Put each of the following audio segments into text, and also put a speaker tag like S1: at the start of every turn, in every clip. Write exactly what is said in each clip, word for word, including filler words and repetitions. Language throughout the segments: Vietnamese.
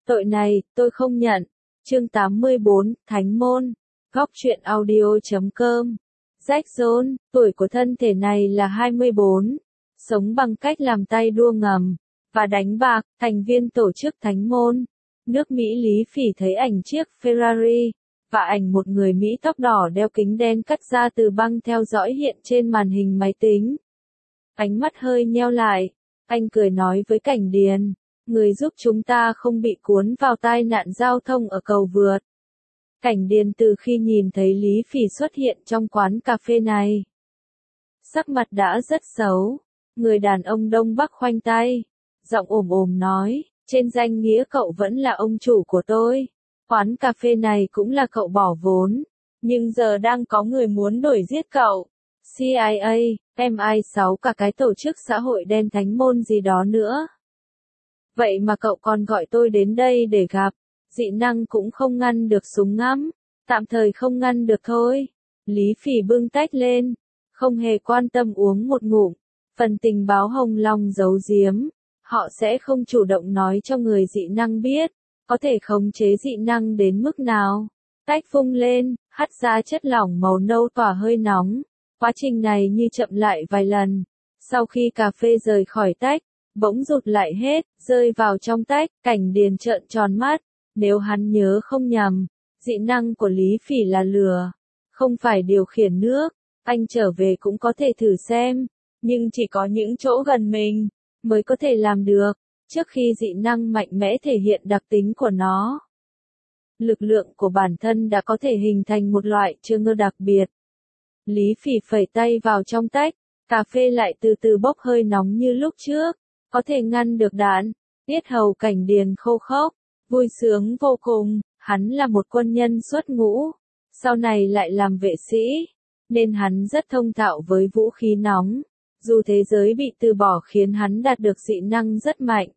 S1: Tội này, tôi không nhận. Chương tám mươi bốn, Thánh môn. Góc truyện audio chấm com. Jack Jones, tuổi của thân thể này là hai mươi bốn. Sống bằng cách làm tay đua ngầm và đánh bạc, thành viên tổ chức Thánh môn. Nước Mỹ. Lý Phỉ thấy ảnh chiếc Ferrari và ảnh một người Mỹ tóc đỏ đeo kính đen cắt ra từ băng theo dõi hiện trên màn hình máy tính. Ánh mắt hơi nheo lại, anh cười nói với Cảnh Điền, người giúp chúng ta không bị cuốn vào tai nạn giao thông ở cầu vượt. Cảnh Điền từ khi nhìn thấy Lý Phỉ xuất hiện trong quán cà phê này, sắc mặt đã rất xấu. Người đàn ông Đông Bắc khoanh tay, giọng ồm ồm nói, trên danh nghĩa cậu vẫn là ông chủ của tôi. Quán cà phê này cũng là cậu bỏ vốn, nhưng giờ đang có người muốn đuổi giết cậu. xê i a, em i sáu cả cái tổ chức xã hội đen Thánh môn gì đó nữa. Vậy mà cậu còn gọi tôi đến đây để gặp. Dị năng cũng không ngăn được súng ngắm, tạm thời không ngăn được thôi. Lý Phỉ bưng tách lên, không hề quan tâm uống một ngụm. Phần tình báo Hồng Long giấu giếm, họ sẽ không chủ động nói cho người dị năng biết, có thể khống chế dị năng đến mức nào. Tách vung lên, hắt ra chất lỏng màu nâu tỏa hơi nóng. Quá trình này như chậm lại vài lần. Sau khi cà phê rời khỏi tách, bỗng rụt lại hết, rơi vào trong tách. Cảnh Điền trợn tròn mắt. Nếu hắn nhớ không nhầm, dị năng của Lý Phỉ là lửa, không phải điều khiển nước. Anh trở về cũng có thể thử xem, nhưng chỉ có những chỗ gần mình mới có thể làm được, trước khi dị năng mạnh mẽ thể hiện đặc tính của nó. Lực lượng của bản thân đã có thể hình thành một loại trigger ngơ đặc biệt. Lý Phỉ phẩy tay vào trong tách, cà phê lại từ từ bốc hơi nóng như lúc trước, có thể ngăn được đạn. Yết hầu Cảnh Điền khô khốc, vui sướng vô cùng. Hắn là một quân nhân xuất ngũ, sau này lại làm vệ sĩ, nên hắn rất thông thạo với vũ khí nóng. Dù thế giới bị từ bỏ khiến hắn đạt được dị năng rất mạnh,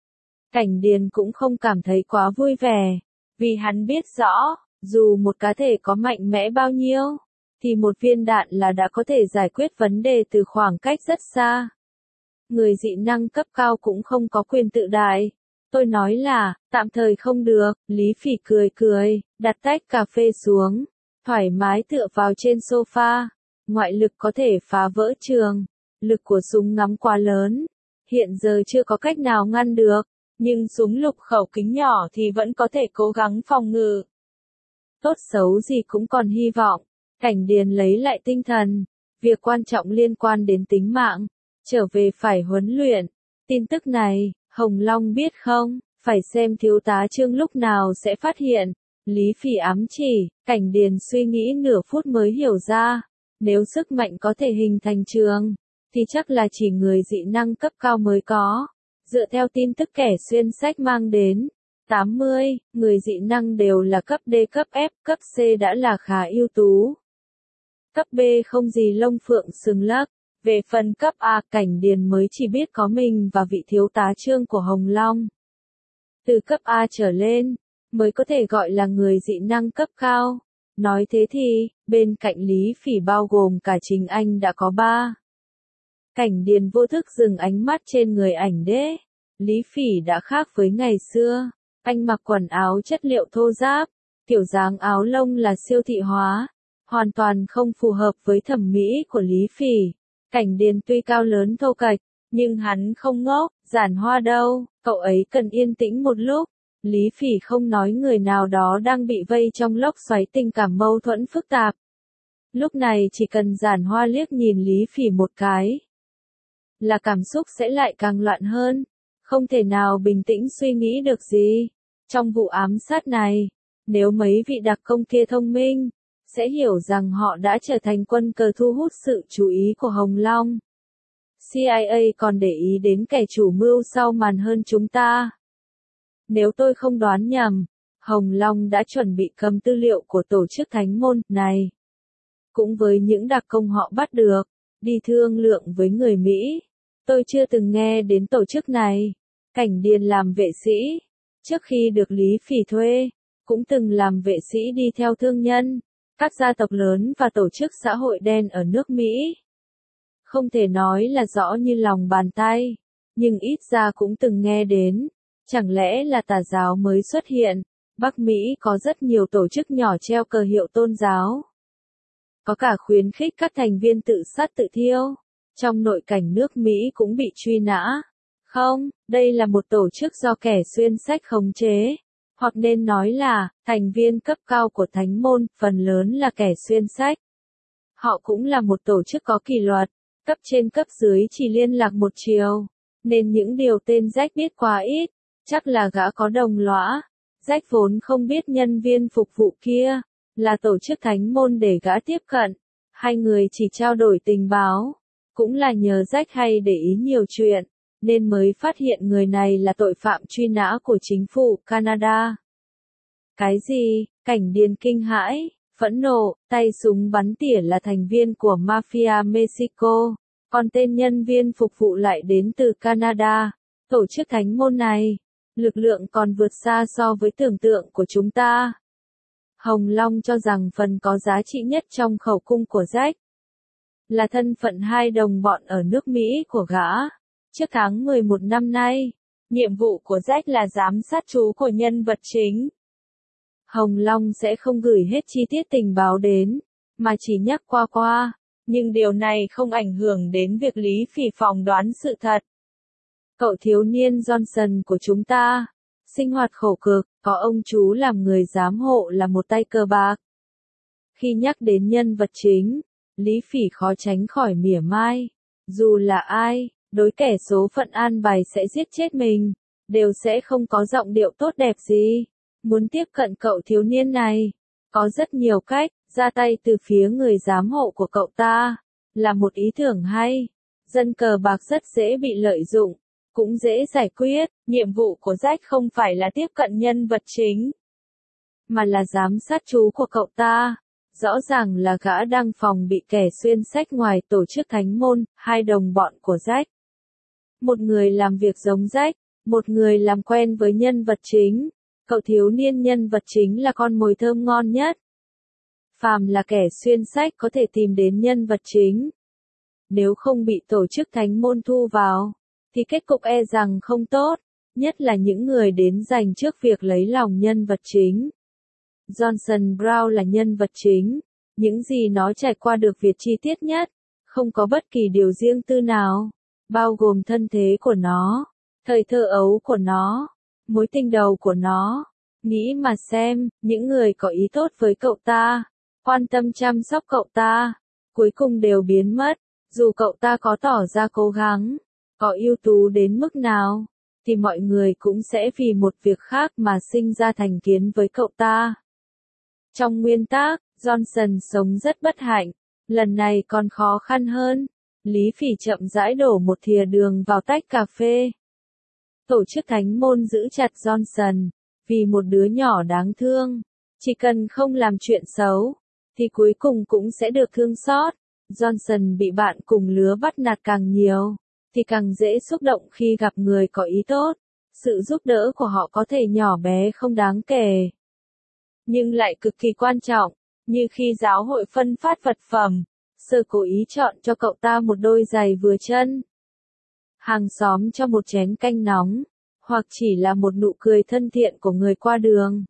S1: Cảnh Điền cũng không cảm thấy quá vui vẻ, vì hắn biết rõ, dù một cá thể có mạnh mẽ bao nhiêu, thì một viên đạn là đã có thể giải quyết vấn đề từ khoảng cách rất xa. Người dị năng cấp cao cũng không có quyền tự đại. Tôi nói là, tạm thời không được. Lý Phỉ cười cười, đặt tách cà phê xuống, thoải mái tựa vào trên sofa. Ngoại lực có thể phá vỡ trường, lực của súng ngắm quá lớn, hiện giờ chưa có cách nào ngăn được, nhưng súng lục khẩu kính nhỏ thì vẫn có thể cố gắng phòng ngự. Tốt xấu gì cũng còn hy vọng. Cảnh Điền lấy lại tinh thần, việc quan trọng liên quan đến tính mạng, trở về phải huấn luyện. Tin tức này, Hồng Long biết không, phải xem thiếu tá Trương lúc nào sẽ phát hiện. Lý Phỉ ám chỉ. Cảnh Điền suy nghĩ nửa phút mới hiểu ra, nếu sức mạnh có thể hình thành trường, thì chắc là chỉ người dị năng cấp cao mới có. Dựa theo tin tức kẻ xuyên sách mang đến, tám mươi, người dị năng đều là cấp D, cấp F, cấp C đã là khá ưu tú. Cấp B không gì lông phượng sừng lắc. Về phần cấp A, Cảnh Điền mới chỉ biết có mình và vị thiếu tá Trương của Hồng Long. Từ cấp A trở lên, mới có thể gọi là người dị năng cấp cao. Nói thế thì, bên cạnh Lý Phỉ bao gồm cả chính anh đã có ba. Cảnh Điền vô thức dừng ánh mắt trên người ảnh đế. Lý Phỉ đã khác với ngày xưa. Anh mặc quần áo chất liệu thô ráp, kiểu dáng áo lông là siêu thị hóa, hoàn toàn không phù hợp với thẩm mỹ của Lý Phỉ. Cảnh Điền tuy cao lớn thô kệch, nhưng hắn không ngốc. Giản Hoa đâu, cậu ấy cần yên tĩnh một lúc. Lý Phỉ không nói người nào đó đang bị vây trong lốc xoáy tình cảm mâu thuẫn phức tạp. Lúc này chỉ cần Giản Hoa liếc nhìn Lý Phỉ một cái, là cảm xúc sẽ lại càng loạn hơn, không thể nào bình tĩnh suy nghĩ được gì. Trong vụ ám sát này, nếu mấy vị đặc công kia thông minh, sẽ hiểu rằng họ đã trở thành quân cờ thu hút sự chú ý của Hồng Long. xê i a còn để ý đến kẻ chủ mưu sau màn hơn chúng ta. Nếu tôi không đoán nhầm, Hồng Long đã chuẩn bị cầm tư liệu của tổ chức Thánh môn này, cũng với những đặc công họ bắt được, đi thương lượng với người Mỹ. Tôi chưa từng nghe đến tổ chức này. Cảnh Điền làm vệ sĩ, trước khi được Lý Phỉ thuê, cũng từng làm vệ sĩ đi theo thương nhân, các gia tộc lớn và tổ chức xã hội đen ở nước Mỹ. Không thể nói là rõ như lòng bàn tay, nhưng ít ra cũng từng nghe đến. Chẳng lẽ là tà giáo mới xuất hiện? Bắc Mỹ có rất nhiều tổ chức nhỏ treo cờ hiệu tôn giáo. Có cả khuyến khích các thành viên tự sát tự thiêu. Trong nội cảnh nước Mỹ cũng bị truy nã. Không, đây là một tổ chức do kẻ xuyên sách khống chế. Hoặc nên nói là, thành viên cấp cao của thánh môn, phần lớn là kẻ xuyên sách. Họ cũng là một tổ chức có kỷ luật, cấp trên cấp dưới chỉ liên lạc một chiều. Nên những điều tên Jack biết quá ít, chắc là gã có đồng lõa. Jack vốn không biết nhân viên phục vụ kia, là tổ chức thánh môn để gã tiếp cận. Hai người chỉ trao đổi tình báo. Cũng là nhờ Jack hay để ý nhiều chuyện, nên mới phát hiện người này là tội phạm truy nã của chính phủ Canada. Cái gì? Cảnh Điền kinh hãi, phẫn nộ, tay súng bắn tỉa là thành viên của Mafia Mexico, còn tên nhân viên phục vụ lại đến từ Canada. Tổ chức thánh môn này, lực lượng còn vượt xa so với tưởng tượng của chúng ta. Hồng Long cho rằng phần có giá trị nhất trong khẩu cung của Jack là thân phận hai đồng bọn ở nước Mỹ của gã. Trước tháng mười một năm nay, nhiệm vụ của Jack là giám sát chú của nhân vật chính. Hồng Long sẽ không gửi hết chi tiết tình báo đến, mà chỉ nhắc qua qua, nhưng điều này không ảnh hưởng đến việc Lý Phỉ phỏng đoán sự thật. Cậu thiếu niên Johnson của chúng ta, sinh hoạt khổ cực, có ông chú làm người giám hộ là một tay cờ bạc. Khi nhắc đến nhân vật chính, Lý Phỉ khó tránh khỏi mỉa mai. Dù là ai, đối kẻ số phận an bài sẽ giết chết mình, đều sẽ không có giọng điệu tốt đẹp gì. Muốn tiếp cận cậu thiếu niên này, có rất nhiều cách, ra tay từ phía người giám hộ của cậu ta, là một ý tưởng hay. Dân cờ bạc rất dễ bị lợi dụng, cũng dễ giải quyết. Nhiệm vụ của Jack không phải là tiếp cận nhân vật chính, mà là giám sát chú của cậu ta. Rõ ràng là gã đang phòng bị kẻ xuyên sách ngoài tổ chức thánh môn, hai đồng bọn của Jack. Một người làm việc giống Jack, một người làm quen với nhân vật chính. Cậu thiếu niên nhân vật chính là con mồi thơm ngon nhất. Phàm là kẻ xuyên sách có thể tìm đến nhân vật chính. Nếu không bị tổ chức thánh môn thu vào, thì kết cục e rằng không tốt, nhất là những người đến dành trước việc lấy lòng nhân vật chính. Johnson Brown là nhân vật chính, những gì nó trải qua được việc chi tiết nhất, không có bất kỳ điều riêng tư nào, bao gồm thân thế của nó, thời thơ ấu của nó, mối tình đầu của nó. Nghĩ mà xem, những người có ý tốt với cậu ta, quan tâm chăm sóc cậu ta, cuối cùng đều biến mất, dù cậu ta có tỏ ra cố gắng, có ưu tú đến mức nào, thì mọi người cũng sẽ vì một việc khác mà sinh ra thành kiến với cậu ta. Trong nguyên tắc, Johnson sống rất bất hạnh, lần này còn khó khăn hơn. Lý Phỉ chậm rãi đổ một thìa đường vào tách cà phê. Tổ chức thánh môn giữ chặt Johnson, vì một đứa nhỏ đáng thương. Chỉ cần không làm chuyện xấu, thì cuối cùng cũng sẽ được thương xót. Johnson bị bạn cùng lứa bắt nạt càng nhiều, thì càng dễ xúc động khi gặp người có ý tốt. Sự giúp đỡ của họ có thể nhỏ bé không đáng kể, nhưng lại cực kỳ quan trọng, như khi giáo hội phân phát vật phẩm, sơ cố ý chọn cho cậu ta một đôi giày vừa chân, hàng xóm cho một chén canh nóng, hoặc chỉ là một nụ cười thân thiện của người qua đường.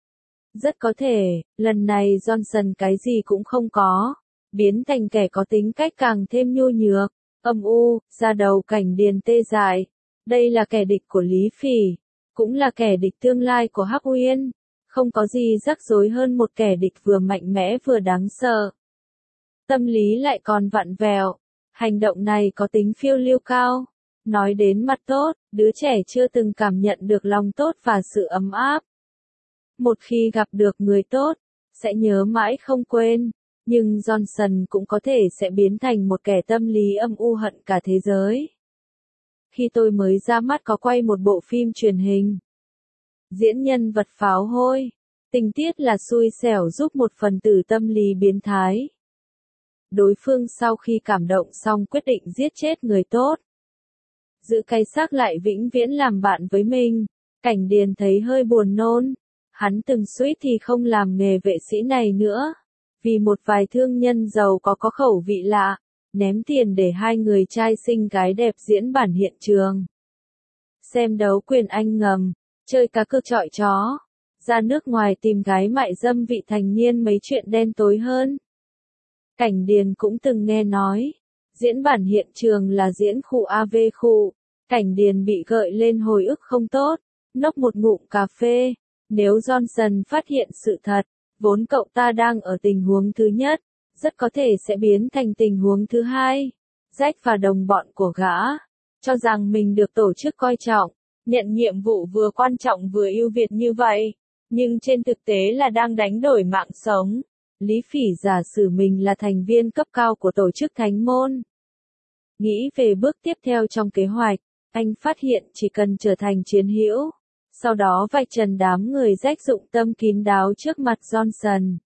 S1: Rất có thể, lần này Johnson cái gì cũng không có, biến thành kẻ có tính cách càng thêm nhu nhược, âm u, da đầu Cảnh Điền tê dại. Đây là kẻ địch của Lý Phỉ, cũng là kẻ địch tương lai của Hắc Uyên. Không có gì rắc rối hơn một kẻ địch vừa mạnh mẽ vừa đáng sợ. Tâm lý lại còn vặn vẹo. Hành động này có tính phiêu lưu cao. Nói đến mặt tốt, đứa trẻ chưa từng cảm nhận được lòng tốt và sự ấm áp. Một khi gặp được người tốt, sẽ nhớ mãi không quên. Nhưng Johnson cũng có thể sẽ biến thành một kẻ tâm lý âm u hận cả thế giới. Khi tôi mới ra mắt có quay một bộ phim truyền hình. Diễn nhân vật pháo hôi. Tình tiết là xui xẻo giúp một phần tử tâm lý biến thái. Đối phương sau khi cảm động xong quyết định giết chết người tốt. Giữ cái xác lại vĩnh viễn làm bạn với mình. Cảnh Điền thấy hơi buồn nôn. Hắn từng suýt thì không làm nghề vệ sĩ này nữa. Vì một vài thương nhân giàu có có khẩu vị lạ, ném tiền để hai người trai xinh gái đẹp diễn bản hiện trường. xem đấu quyền Anh ngầm, chơi cá cược chọi chó, ra nước ngoài tìm gái mại dâm vị thành niên mấy chuyện đen tối hơn. Cảnh Điền cũng từng nghe nói, diễn bản hiện trường là diễn khu a vê khu, Cảnh Điền bị gợi lên hồi ức không tốt, nốc một ngụm cà phê, nếu Johnson phát hiện sự thật, vốn cậu ta đang ở tình huống thứ nhất, rất có thể sẽ biến thành tình huống thứ hai. Jack và đồng bọn của gã, cho rằng mình được tổ chức coi trọng, nhận nhiệm vụ vừa quan trọng vừa ưu việt như vậy, nhưng trên thực tế là đang đánh đổi mạng sống. Lý Phỉ giả sử mình là thành viên cấp cao của tổ chức Thánh Môn. Nghĩ về bước tiếp theo trong kế hoạch, anh phát hiện chỉ cần trở thành chiến hữu, sau đó vạch trần đám người Jack dụng tâm kín đáo trước mặt Johnson.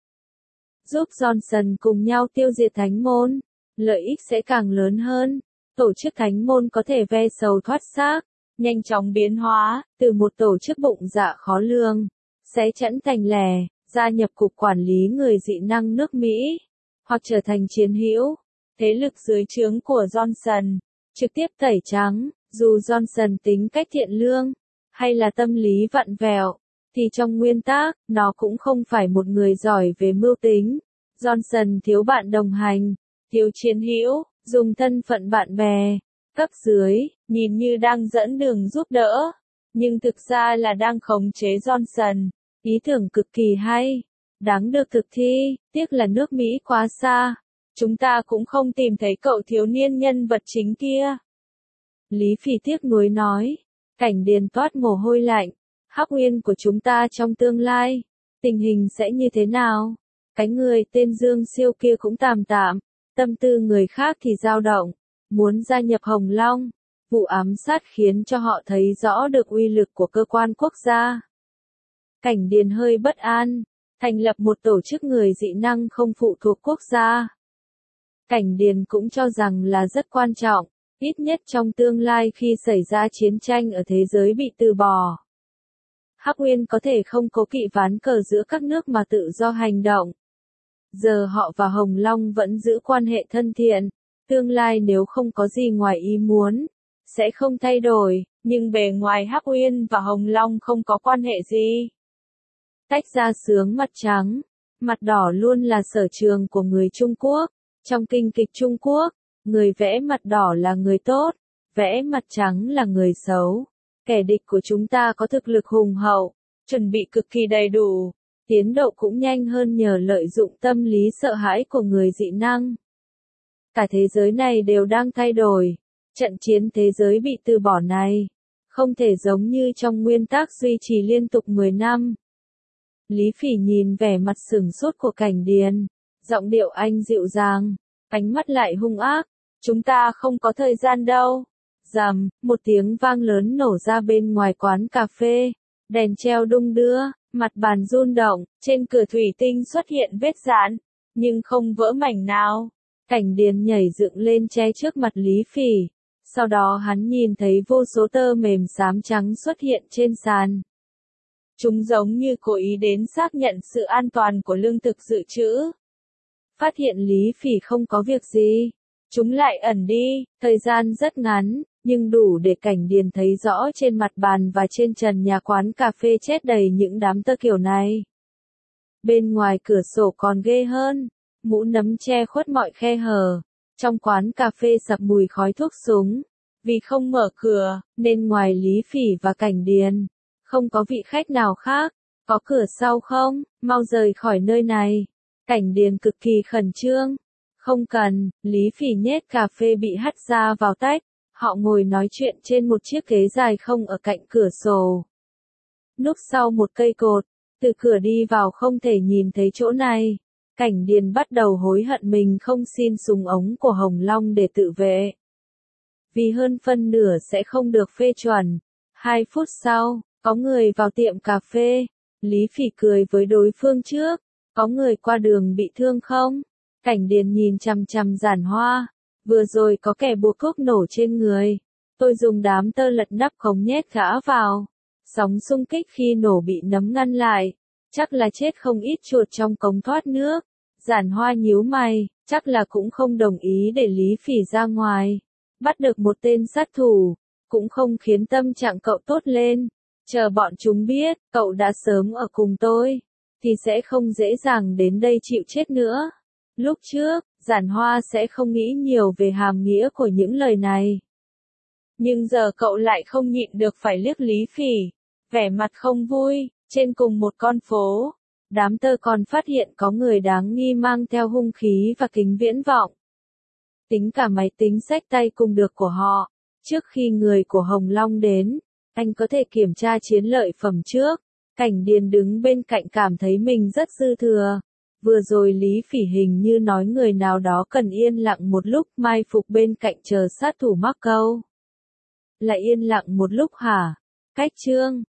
S1: Giúp Johnson cùng nhau tiêu diệt Thánh Môn, lợi ích sẽ càng lớn hơn. Tổ chức Thánh Môn có thể ve sầu thoát xác, nhanh chóng biến hóa, từ một tổ chức bụng dạ khó lường, xé chẵn thành lẻ, gia nhập cục quản lý người dị năng nước Mỹ, hoặc trở thành chiến hữu, thế lực dưới trướng của Johnson, trực tiếp tẩy trắng. Dù Johnson tính cách thiện lương, hay là tâm lý vặn vẹo, thì trong nguyên tắc, nó cũng không phải một người giỏi về mưu tính. Johnson thiếu bạn đồng hành, thiếu chiến hữu, dùng thân phận bạn bè, cấp dưới, nhìn như đang dẫn đường giúp đỡ, nhưng thực ra là đang khống chế Johnson. Ý tưởng cực kỳ hay, đáng được thực thi, tiếc là nước Mỹ quá xa. Chúng ta cũng không tìm thấy cậu thiếu niên nhân vật chính kia. Lý Phỉ tiếc nuối nói, Cảnh Điền toát mồ hôi lạnh, Hắc Uyên của chúng ta trong tương lai, tình hình sẽ như thế nào? Cái người tên Dương Siêu kia cũng tạm tạm, tâm tư người khác thì dao động, muốn gia nhập Hồng Long. Vụ ám sát khiến cho họ thấy rõ được uy lực của cơ quan quốc gia. Cảnh Điền hơi bất an, thành lập một tổ chức người dị năng không phụ thuộc quốc gia. Cảnh Điền cũng cho rằng là rất quan trọng, ít nhất trong tương lai khi xảy ra chiến tranh ở thế giới bị từ bỏ. Hắc Uyên có thể không cố kỵ ván cờ giữa các nước mà tự do hành động. Giờ họ và Hồng Long vẫn giữ quan hệ thân thiện, tương lai nếu không có gì ngoài ý muốn, sẽ không thay đổi, nhưng bề ngoài Hắc Uyên và Hồng Long không có quan hệ gì. Tách ra sướng mặt trắng, mặt đỏ luôn là sở trường của người Trung Quốc. Trong kinh kịch Trung Quốc, người vẽ mặt đỏ là người tốt, vẽ mặt trắng là người xấu. Kẻ địch của chúng ta có thực lực hùng hậu, chuẩn bị cực kỳ đầy đủ, tiến độ cũng nhanh hơn nhờ lợi dụng tâm lý sợ hãi của người dị năng. Cả thế giới này đều đang thay đổi, trận chiến thế giới bị từ bỏ này, không thể giống như trong nguyên tắc duy trì liên tục mười năm. Lý Phỉ nhìn vẻ mặt sửng sốt của Cảnh Điền, giọng điệu anh dịu dàng, ánh mắt lại hung ác, chúng ta không có thời gian đâu. Rầm, một tiếng vang lớn nổ ra bên ngoài quán cà phê, đèn treo đung đưa, mặt bàn rung động, trên cửa thủy tinh xuất hiện vết rạn, nhưng không vỡ mảnh nào. Cảnh Điền nhảy dựng lên che trước mặt Lý Phỉ, sau đó hắn nhìn thấy vô số tơ mềm xám trắng xuất hiện trên sàn. Chúng giống như cố ý đến xác nhận sự an toàn của lương thực dự trữ. Phát hiện Lý Phỉ không có việc gì, chúng lại ẩn đi, thời gian rất ngắn, nhưng đủ để Cảnh Điền thấy rõ trên mặt bàn và trên trần nhà quán cà phê chết đầy những đám tơ kiểu này. Bên ngoài cửa sổ còn ghê hơn, mũ nấm che khuất mọi khe hở, trong quán cà phê sập mùi khói thuốc súng. Vì không mở cửa, nên ngoài Lý Phỉ và Cảnh Điền, không có vị khách nào khác. Có cửa sau không? Mau rời khỏi nơi này. Cảnh Điền cực kỳ khẩn trương. Không cần, Lý Phỉ nhét cà phê bị hắt ra vào tách. Họ ngồi nói chuyện trên một chiếc ghế dài không ở cạnh cửa sổ. Núp sau một cây cột, từ cửa đi vào không thể nhìn thấy chỗ này. Cảnh Điền bắt đầu hối hận mình không xin súng ống của Hồng Long để tự vệ. Vì hơn phân nửa sẽ không được phê chuẩn. Hai phút sau, có người vào tiệm cà phê. Lý Phỉ cười với đối phương trước. Có người qua đường bị thương không? Cảnh Điền nhìn chằm chằm Giản Hoa. Vừa rồi có kẻ buộc thuốc nổ trên người. Tôi dùng đám tơ lật nắp khống nhét gã vào. Sóng xung kích khi nổ bị nấm ngăn lại. Chắc là chết không ít chuột trong cống thoát nước. Giản Hoa nhíu mày, chắc là cũng không đồng ý để Lý Phỉ ra ngoài. Bắt được một tên sát thủ. cũng không khiến tâm trạng cậu tốt lên. Chờ bọn chúng biết, cậu đã sớm ở cùng tôi, thì sẽ không dễ dàng đến đây chịu chết nữa. Lúc trước, Giản Hoa sẽ không nghĩ nhiều về hàm nghĩa của những lời này. Nhưng giờ cậu lại không nhịn được phải liếc Lý Phỉ, vẻ mặt không vui. Trên cùng một con phố, đám tơ còn phát hiện có người đáng nghi mang theo hung khí và kính viễn vọng. Tính cả máy tính xách tay cùng được của họ. Trước khi người của Hồng Long đến, anh có thể kiểm tra chiến lợi phẩm trước. Cảnh Điền đứng bên cạnh cảm thấy mình rất dư thừa. Vừa rồi Lý Phỉ hình như nói người nào đó cần yên lặng một lúc, mai phục bên cạnh chờ sát thủ mắc câu. Lại yên lặng một lúc hả? Cách Trương,